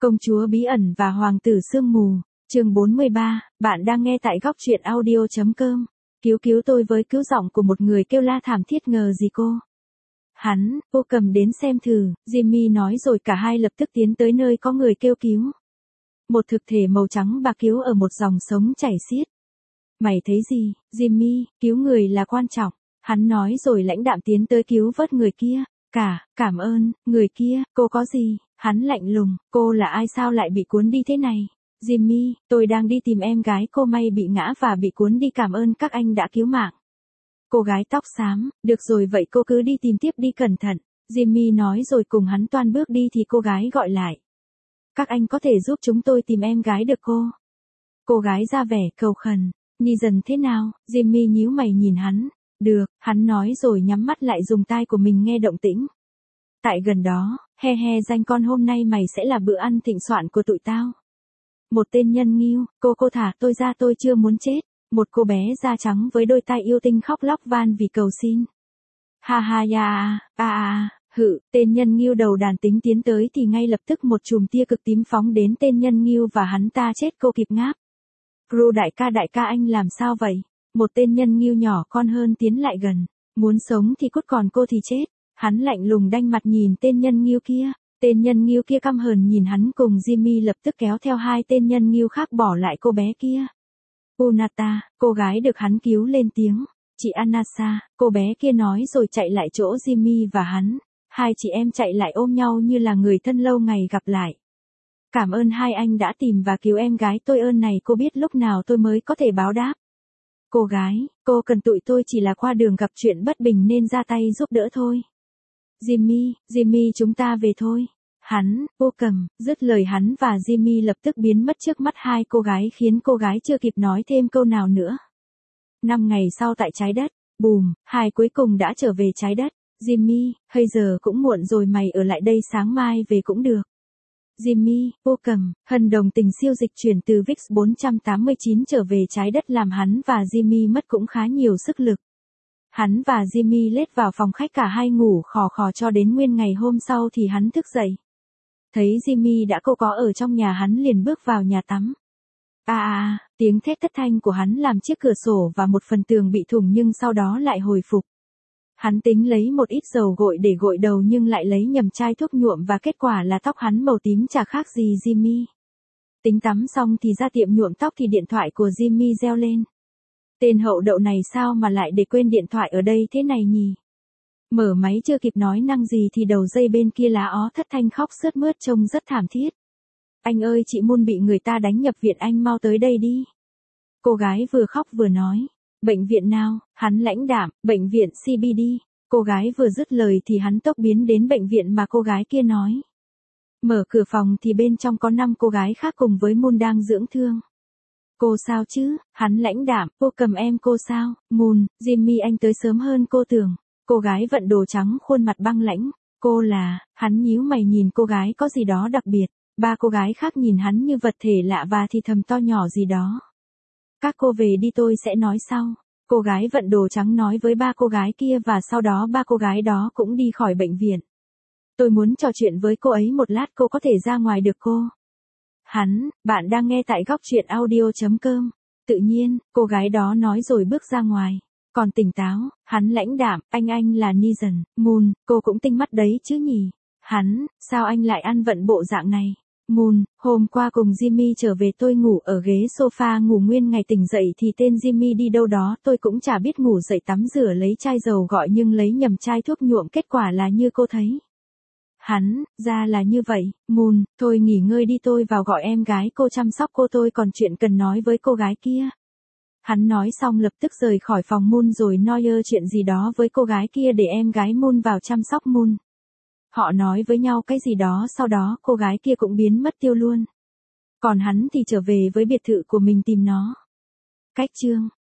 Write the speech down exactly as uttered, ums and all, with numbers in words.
Công chúa bí ẩn và hoàng tử sương mù, chương bốn mươi ba, bạn đang nghe tại góc truyện audio chấm com. Cứu cứu tôi với cứu giọng của một người kêu la thảm thiết ngờ gì cô. Hắn, cô cầm đến xem thử, Jimmy nói rồi cả hai lập tức tiến tới nơi có người kêu cứu. Một thực thể màu trắng bạc cứu ở một dòng sống chảy xiết. Mày thấy gì, Jimmy, cứu người là quan trọng. Hắn nói rồi lãnh đạm tiến tới cứu vớt người kia. Cả, cảm ơn, người kia, cô có gì? Hắn lạnh lùng, cô là ai sao lại bị cuốn đi thế này? Jimmy, tôi đang đi tìm em gái cô may bị ngã và bị cuốn đi, cảm ơn các anh đã cứu mạng. Cô gái tóc xám, được rồi vậy cô cứ đi tìm tiếp đi, cẩn thận. Jimmy nói rồi cùng hắn toan bước đi thì cô gái gọi lại. Các anh có thể giúp chúng tôi tìm em gái được cô? Cô gái ra vẻ cầu khẩn. Nhi dần thế nào? Jimmy nhíu mày nhìn hắn. Được, hắn nói rồi nhắm mắt lại dùng tai của mình nghe động tĩnh. Tại gần đó, he he danh con hôm nay mày sẽ là bữa ăn thịnh soạn của tụi tao. Một tên nhân nghiêu, cô cô thả tôi ra tôi chưa muốn chết. Một cô bé da trắng với đôi tai yêu tinh khóc lóc van vì cầu xin. Ha ha ya a a a, hự, tên nhân nghiêu đầu đàn tính tiến tới thì ngay lập tức một chùm tia cực tím phóng đến tên nhân nghiêu và hắn ta chết cô kịp ngáp. Ru đại ca đại ca anh làm sao vậy? Một tên nhân nghiêu nhỏ con hơn tiến lại gần. Muốn sống thì cút còn cô thì chết. Hắn lạnh lùng đanh mặt nhìn tên nhân nghiêu kia. Tên nhân nghiêu kia căm hờn nhìn hắn cùng Jimmy lập tức kéo theo hai tên nhân nghiêu khác bỏ lại cô bé kia. Unata, cô gái được hắn cứu lên tiếng. Chị Anasa, cô bé kia nói rồi chạy lại chỗ Jimmy và hắn. Hai chị em chạy lại ôm nhau như là người thân lâu ngày gặp lại. Cảm ơn hai anh đã tìm và cứu em gái tôi, ơn này cô biết lúc nào tôi mới có thể báo đáp. Cô gái, cô cần tụi tôi chỉ là qua đường gặp chuyện bất bình nên ra tay giúp đỡ thôi. Jimmy, Jimmy chúng ta về thôi. Hắn, cô cầm, dứt lời hắn và Jimmy lập tức biến mất trước mắt hai cô gái khiến cô gái chưa kịp nói thêm câu nào nữa. Năm ngày sau tại trái đất, bùm, hai cuối cùng đã trở về trái đất. Jimmy, bây giờ cũng muộn rồi, mày ở lại đây sáng mai về cũng được. Jimmy, cô cầm, hân đồng tình siêu dịch chuyển từ vê i x bốn tám chín trở về trái đất làm hắn và Jimmy mất cũng khá nhiều sức lực. Hắn và Jimmy lết vào phòng khách, cả hai ngủ khò khò cho đến nguyên ngày hôm sau thì hắn thức dậy. Thấy Jimmy đã cô có ở trong nhà, hắn liền bước vào nhà tắm. À à, tiếng thét thất thanh của hắn làm chiếc cửa sổ và một phần tường bị thủng nhưng sau đó lại hồi phục. Hắn tính lấy một ít dầu gội để gội đầu nhưng lại lấy nhầm chai thuốc nhuộm và kết quả là tóc hắn màu tím chả khác gì Jimmy. Tính tắm xong thì ra tiệm nhuộm tóc thì điện thoại của Jimmy reo lên. Tên hậu đậu này sao mà lại để quên điện thoại ở đây thế này nhỉ? Mở máy chưa kịp nói năng gì thì đầu dây bên kia lá ó thất thanh khóc sướt mướt trông rất thảm thiết. Anh ơi, chị Moon bị người ta đánh nhập viện, anh mau tới đây đi. Cô gái vừa khóc vừa nói. Bệnh viện nào? Hắn lãnh đạm, bệnh viện xê bê đê. Cô gái vừa dứt lời thì hắn tốc biến đến bệnh viện mà cô gái kia nói. Mở cửa phòng thì bên trong có năm cô gái khác cùng với Moon đang dưỡng thương. Cô sao chứ? Hắn lãnh đạm, cô cầm em cô sao? Moon, Jimmy anh tới sớm hơn cô tưởng. Cô gái vận đồ trắng khuôn mặt băng lãnh. Cô là, hắn nhíu mày nhìn cô gái có gì đó đặc biệt. Ba cô gái khác nhìn hắn như vật thể lạ và thì thầm to nhỏ gì đó. Các cô về đi, tôi sẽ nói sau. Cô gái vận đồ trắng nói với ba cô gái kia và sau đó ba cô gái đó cũng đi khỏi bệnh viện. Tôi muốn trò chuyện với cô ấy một lát, cô có thể ra ngoài được cô? Hắn, bạn đang nghe tại góc truyện audio chấm com. Tự nhiên, cô gái đó nói rồi bước ra ngoài. Còn tỉnh táo, hắn lãnh đạm, anh anh là Nizan, Moon, cô cũng tinh mắt đấy chứ nhỉ? Hắn, sao anh lại ăn vận bộ dạng này? Moon, hôm qua cùng Jimmy trở về tôi ngủ ở ghế sofa ngủ nguyên ngày, tỉnh dậy thì tên Jimmy đi đâu đó tôi cũng chả biết, ngủ dậy tắm rửa lấy chai dầu gọi nhưng lấy nhầm chai thuốc nhuộm, kết quả là như cô thấy. Hắn, ra là như vậy, Moon, thôi nghỉ ngơi đi, tôi vào gọi em gái cô chăm sóc cô, tôi còn chuyện cần nói với cô gái kia. Hắn nói xong lập tức rời khỏi phòng Moon rồi nói chuyện gì đó với cô gái kia để em gái Moon vào chăm sóc Moon. Họ nói với nhau cái gì đó sau đó cô gái kia cũng biến mất tiêu luôn. Còn hắn thì trở về với biệt thự của mình tìm nó. Cách chương